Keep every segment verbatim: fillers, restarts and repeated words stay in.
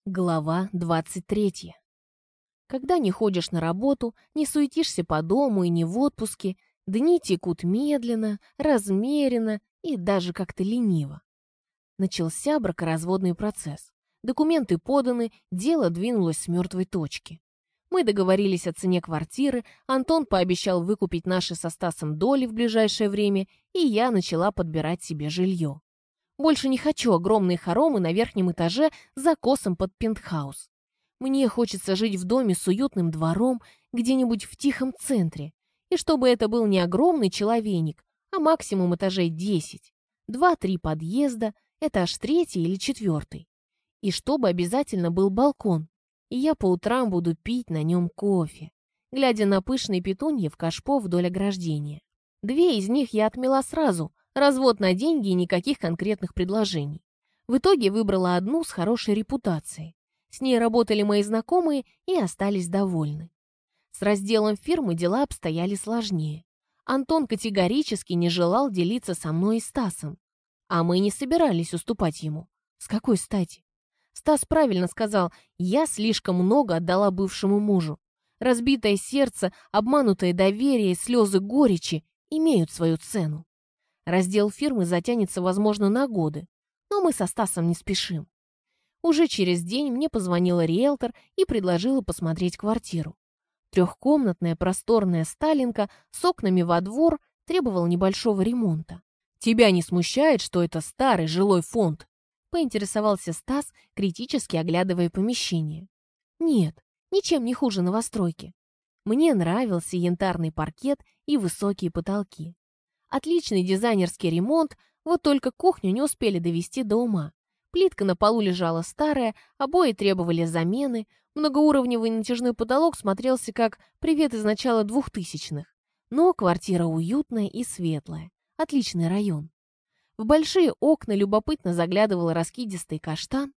Глава двадцать третья. Когда не ходишь на работу, не суетишься по дому и не в отпуске, дни текут медленно, размеренно и даже как-то лениво. Начался бракоразводный процесс. Документы поданы, дело двинулось с мертвой точки. Мы договорились о цене квартиры, Антон пообещал выкупить наши со Стасом доли в ближайшее время, и я начала подбирать себе жилье. Больше не хочу огромные хоромы на верхнем этаже с закосом под пентхаус. Мне хочется жить в доме с уютным двором где-нибудь в тихом центре. И чтобы это был не огромный человейник, а максимум этажей десять. Два-три подъезда, этаж третий или четвертый. И чтобы обязательно был балкон. И я по утрам буду пить на нем кофе, глядя на пышные петуньи в кашпо вдоль ограждения. Две из них я отмела сразу. Развод на деньги и никаких конкретных предложений. В итоге выбрала одну с хорошей репутацией. С ней работали мои знакомые и остались довольны. С разделом фирмы дела обстояли сложнее. Антон категорически не желал делиться со мной и Стасом. А мы не собирались уступать ему. С какой стати? Стас правильно сказал, я слишком много отдала бывшему мужу. Разбитое сердце, обманутое доверие, слезы горечи имеют свою цену. Раздел фирмы затянется, возможно, на годы, но мы со Стасом не спешим. Уже через день мне позвонила риэлтор и предложила посмотреть квартиру. Трехкомнатная просторная сталинка с окнами во двор требовала небольшого ремонта. «Тебя не смущает, что это старый жилой фонд?» — поинтересовался Стас, критически оглядывая помещение. «Нет, ничем не хуже новостройки. Мне нравился янтарный паркет и высокие потолки. Отличный дизайнерский ремонт, вот только кухню не успели довести до ума. Плитка на полу лежала старая, обои требовали замены, многоуровневый натяжной потолок смотрелся как «Привет из начала двухтысячных». Но квартира уютная и светлая, отличный район. В большие окна любопытно заглядывал раскидистый каштан.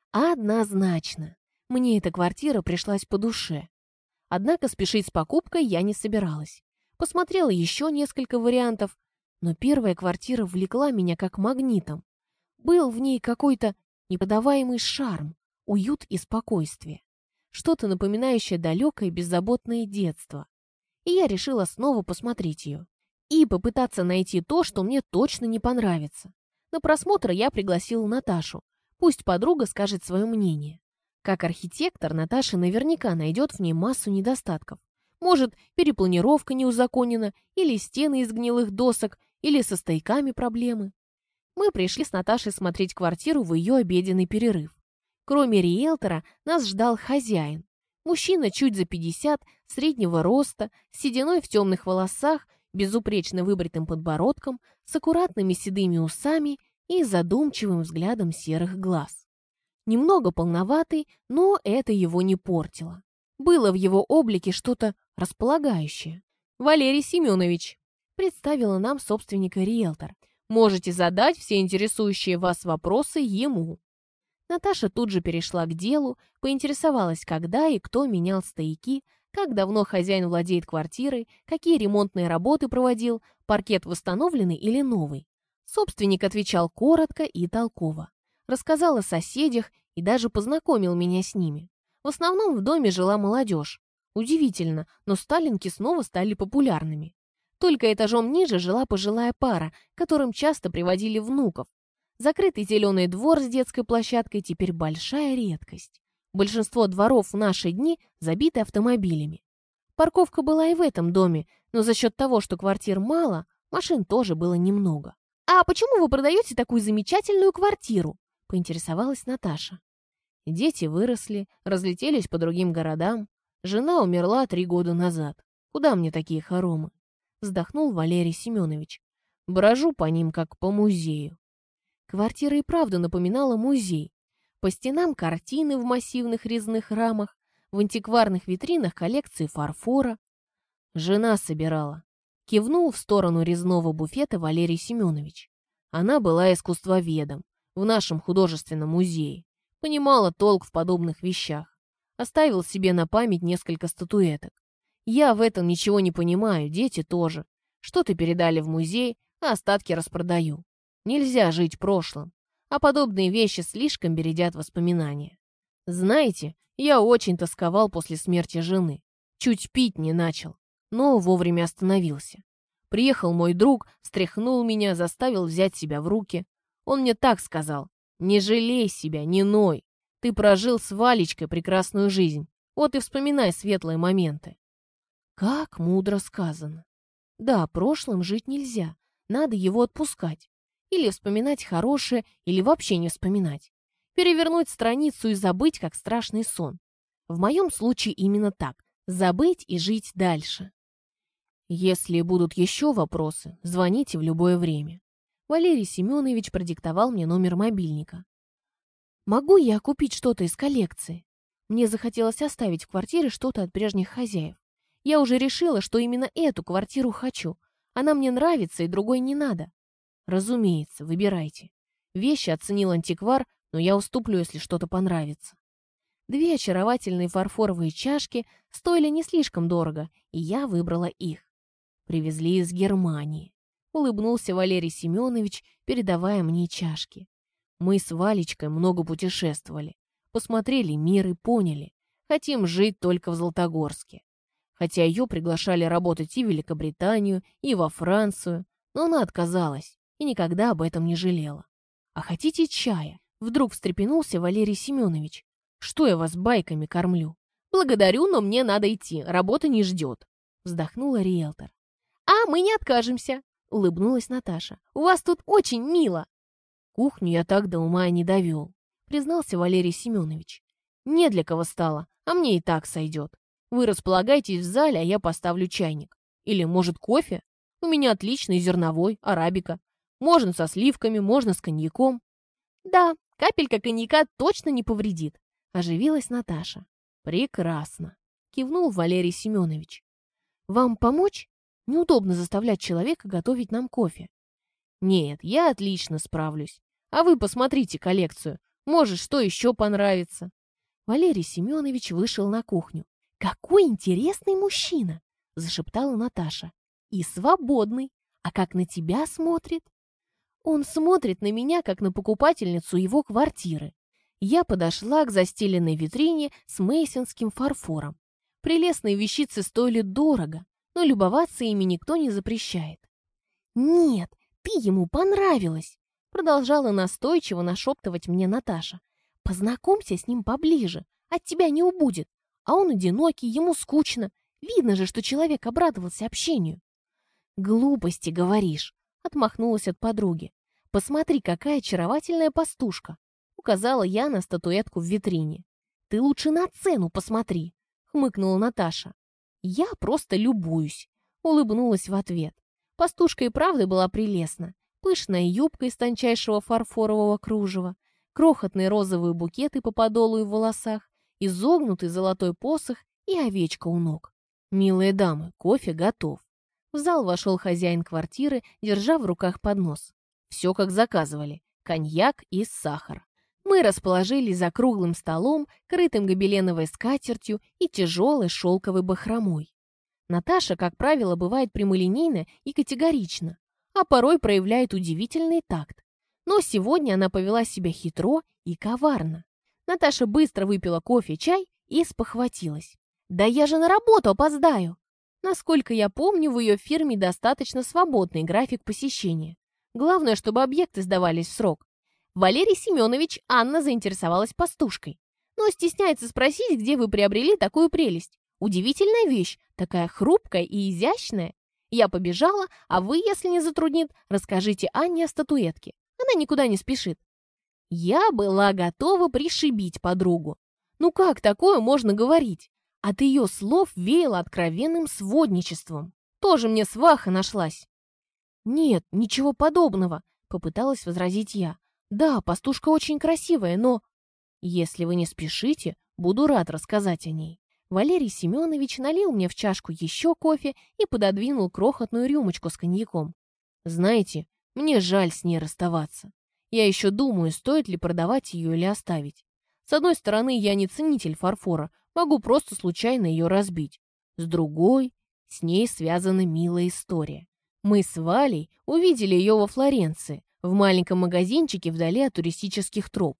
Однозначно, мне эта квартира пришлась по душе. Однако спешить с покупкой я не собиралась. Посмотрела еще несколько вариантов, но первая квартира влекла меня как магнитом. Был в ней какой-то неподаваемый шарм, уют и спокойствие. Что-то напоминающее далекое беззаботное детство. И я решила снова посмотреть ее. И попытаться найти то, что мне точно не понравится. На просмотр я пригласила Наташу. Пусть подруга скажет свое мнение. Как архитектор, Наташа наверняка найдет в ней массу недостатков. Может, перепланировка не узаконена, или стены из гнилых досок, или со стояками проблемы. Мы пришли с Наташей смотреть квартиру в ее обеденный перерыв. Кроме риэлтора, нас ждал хозяин. Мужчина чуть за пятьдесят, среднего роста, с сединой в темных волосах, безупречно выбритым подбородком, с аккуратными седыми усами и задумчивым взглядом серых глаз. Немного полноватый, но это его не портило. Было в его облике что-то располагающее. «Валерий Семенович», — представила нам собственника риэлтор, «можете задать все интересующие вас вопросы ему». Наташа тут же перешла к делу, поинтересовалась, когда и кто менял стояки, как давно хозяин владеет квартирой, какие ремонтные работы проводил, паркет восстановленный или новый. Собственник отвечал коротко и толково. Рассказал о соседях и даже познакомил меня с ними. В основном в доме жила молодежь. Удивительно, но сталинки снова стали популярными. Только этажом ниже жила пожилая пара, которым часто приводили внуков. Закрытый зеленый двор с детской площадкой теперь большая редкость. Большинство дворов в наши дни забиты автомобилями. Парковка была и в этом доме, но за счет того, что квартир мало, машин тоже было немного. «А почему вы продаете такую замечательную квартиру?» — поинтересовалась Наташа. Дети выросли, разлетелись по другим городам. Жена умерла три года назад. Куда мне такие хоромы? Вздохнул Валерий Семенович. Брожу по ним, как по музею. Квартира и правда напоминала музей. По стенам картины в массивных резных рамах, в антикварных витринах коллекции фарфора. Жена собирала. Кивнул в сторону резного буфета Валерий Семенович. Она была искусствоведом в нашем художественном музее. Понимала толк в подобных вещах. Оставил себе на память несколько статуэток. Я в этом ничего не понимаю, дети тоже. Что-то передали в музей, а остатки распродаю. Нельзя жить прошлым, а подобные вещи слишком бередят воспоминания. Знаете, я очень тосковал после смерти жены. Чуть пить не начал, но вовремя остановился. Приехал мой друг, встряхнул меня, заставил взять себя в руки. Он мне так сказал: «Не жалей себя, не ной. Ты прожил с Валечкой прекрасную жизнь. Вот и вспоминай светлые моменты». Как мудро сказано. Да, прошлым жить нельзя, надо его отпускать. Или вспоминать хорошее, или вообще не вспоминать. Перевернуть страницу и забыть, как страшный сон. В моем случае именно так. Забыть и жить дальше. Если будут еще вопросы, звоните в любое время. Валерий Семенович продиктовал мне номер мобильника. Могу я купить что-то из коллекции? Мне захотелось оставить в квартире что-то от прежних хозяев. Я уже решила, что именно эту квартиру хочу. Она мне нравится и другой не надо. Разумеется, выбирайте. Вещи оценил антиквар, но я уступлю, если что-то понравится. Две очаровательные фарфоровые чашки стоили не слишком дорого, и я выбрала их. Привезли из Германии. Улыбнулся Валерий Семенович, передавая мне чашки. Мы с Валечкой много путешествовали. Посмотрели мир и поняли. Хотим жить только в Златогорске. Хотя ее приглашали работать и в Великобританию, и во Францию, но она отказалась и никогда об этом не жалела. «А хотите чая?» Вдруг встрепенулся Валерий Семенович. «Что я вас байками кормлю?» «Благодарю, но мне надо идти, работа не ждет», вздохнула риэлтор. «А мы не откажемся», улыбнулась Наташа. «У вас тут очень мило». «Кухню я так до ума и не довел», признался Валерий Семенович. «Не для кого стало, а мне и так сойдет. Вы располагайтесь в зале, а я поставлю чайник. Или, может, кофе? У меня отличный зерновой, арабика. Можно со сливками, можно с коньяком». «Да, капелька коньяка точно не повредит», оживилась Наташа. «Прекрасно», кивнул Валерий Семенович. «Вам помочь? Неудобно заставлять человека готовить нам кофе». «Нет, я отлично справлюсь. А вы посмотрите коллекцию. Может, что еще понравится». Валерий Семенович вышел на кухню. «Какой интересный мужчина!» – зашептала Наташа. «И свободный. А как на тебя смотрит?» «Он смотрит на меня, как на покупательницу его квартиры». Я подошла к застеленной витрине с мейсонским фарфором. Прелестные вещицы стоили дорого, но любоваться ими никто не запрещает. «Нет, ты ему понравилась!» – продолжала настойчиво нашептывать мне Наташа. «Познакомься с ним поближе, от тебя не убудет. А он одинокий, ему скучно. Видно же, что человек обрадовался общению». «Глупости говоришь», — отмахнулась от подруги. «Посмотри, какая очаровательная пастушка», — указала я на статуэтку в витрине. «Ты лучше на цену посмотри», — хмыкнула Наташа. «Я просто любуюсь», — улыбнулась в ответ. Пастушка и правда была прелестна. Пышная юбка из тончайшего фарфорового кружева, крохотные розовые букеты по подолу и в волосах, изогнутый золотой посох и овечка у ног. «Милые дамы, кофе готов». В зал вошел хозяин квартиры, держа в руках поднос. Все как заказывали. Коньяк и сахар. Мы расположились за круглым столом, крытым гобеленовой скатертью и тяжелой шелковой бахромой. Наташа, как правило, бывает прямолинейна и категорична, а порой проявляет удивительный такт. Но сегодня она повела себя хитро и коварно. Наташа быстро выпила кофе, чай и спохватилась. «Да я же на работу опоздаю!» Насколько я помню, в ее фирме достаточно свободный график посещения. Главное, чтобы объекты сдавались в срок. Валерий Семенович, Анна заинтересовалась пастушкой. Но стесняется спросить, где вы приобрели такую прелесть. Удивительная вещь, такая хрупкая и изящная. Я побежала, а вы, если не затруднит, расскажите Анне о статуэтке. Она никуда не спешит. Я была готова пришибить подругу. Ну как такое можно говорить? От ее слов веяло откровенным сводничеством. Тоже мне сваха нашлась. «Нет, ничего подобного», — попыталась возразить я. «Да, пастушка очень красивая, но...» «Если вы не спешите, буду рад рассказать о ней». Валерий Семенович налил мне в чашку еще кофе и пододвинул крохотную рюмочку с коньяком. «Знаете, мне жаль с ней расставаться. Я еще думаю, стоит ли продавать ее или оставить. С одной стороны, я не ценитель фарфора, могу просто случайно ее разбить. С другой, с ней связана милая история. Мы с Валей увидели ее во Флоренции, в маленьком магазинчике вдали от туристических троп.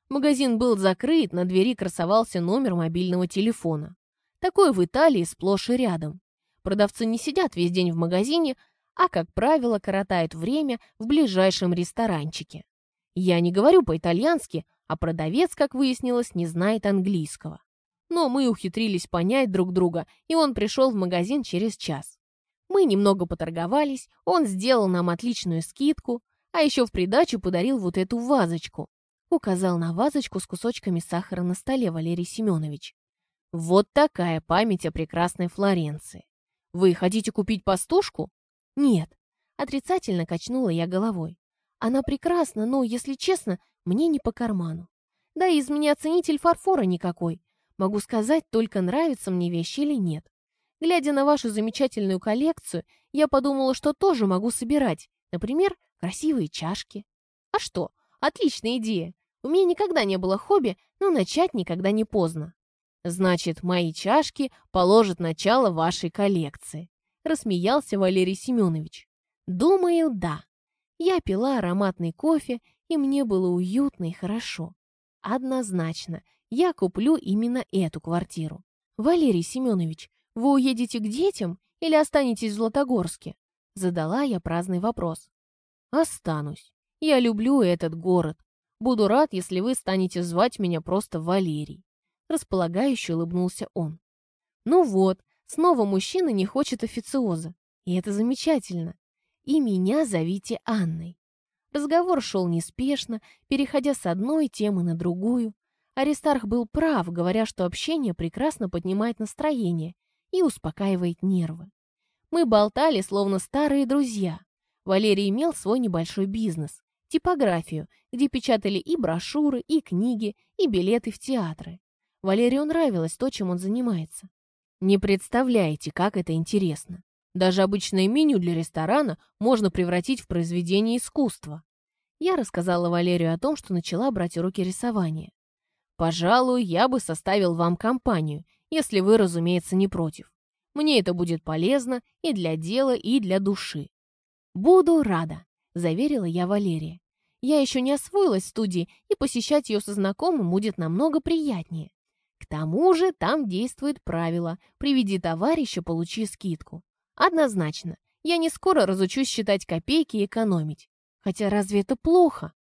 Магазин был закрыт, на двери красовался номер мобильного телефона. Такое в Италии сплошь и рядом. Продавцы не сидят весь день в магазине, а, как правило, коротают время в ближайшем ресторанчике. Я не говорю по-итальянски, а продавец, как выяснилось, не знает английского. Но мы ухитрились понять друг друга, и он пришел в магазин через час. Мы немного поторговались, он сделал нам отличную скидку, а еще в придачу подарил вот эту вазочку. Указал на вазочку с кусочками сахара на столе Валерий Семенович. Вот такая память о прекрасной Флоренции. Вы хотите купить пастушку? Нет. Отрицательно качнула я головой. Она прекрасна, но, если честно, мне не по карману. Да и из меня ценитель фарфора никакой. Могу сказать, только нравятся мне вещи или нет. Глядя на вашу замечательную коллекцию, я подумала, что тоже могу собирать. Например, красивые чашки. А что? Отличная идея. У меня никогда не было хобби, но начать никогда не поздно. Значит, мои чашки положат начало вашей коллекции. Рассмеялся Валерий Семенович. Думаю, да. Я пила ароматный кофе, и мне было уютно и хорошо. Однозначно, я куплю именно эту квартиру. Валерий Семенович, вы уедете к детям или останетесь в Златогорске? Задала я праздный вопрос. Останусь. Я люблю этот город. Буду рад, если вы станете звать меня просто Валерий. Располагающе улыбнулся он. Ну вот, снова мужчина не хочет официоза. И это замечательно. И меня зовите Анной. Разговор шел неспешно, переходя с одной темы на другую. Аристарх был прав, говоря, что общение прекрасно поднимает настроение и успокаивает нервы. Мы болтали, словно старые друзья. Валерий имел свой небольшой бизнес, типографию, где печатали и брошюры, и книги, и билеты в театры. Валерию нравилось то, чем он занимается. Не представляете, как это интересно. Даже обычное меню для ресторана можно превратить в произведение искусства. Я рассказала Валерию о том, что начала брать уроки рисования. Пожалуй, я бы составил вам компанию, если вы, разумеется, не против. Мне это будет полезно и для дела, и для души. Буду рада, заверила я Валерия. Я еще не освоилась в студии, и посещать ее со знакомым будет намного приятнее. К тому же там действует правило «приведи товарища, получи скидку». Однозначно, я не скоро разучусь считать копейки и экономить. Хотя разве это плохо?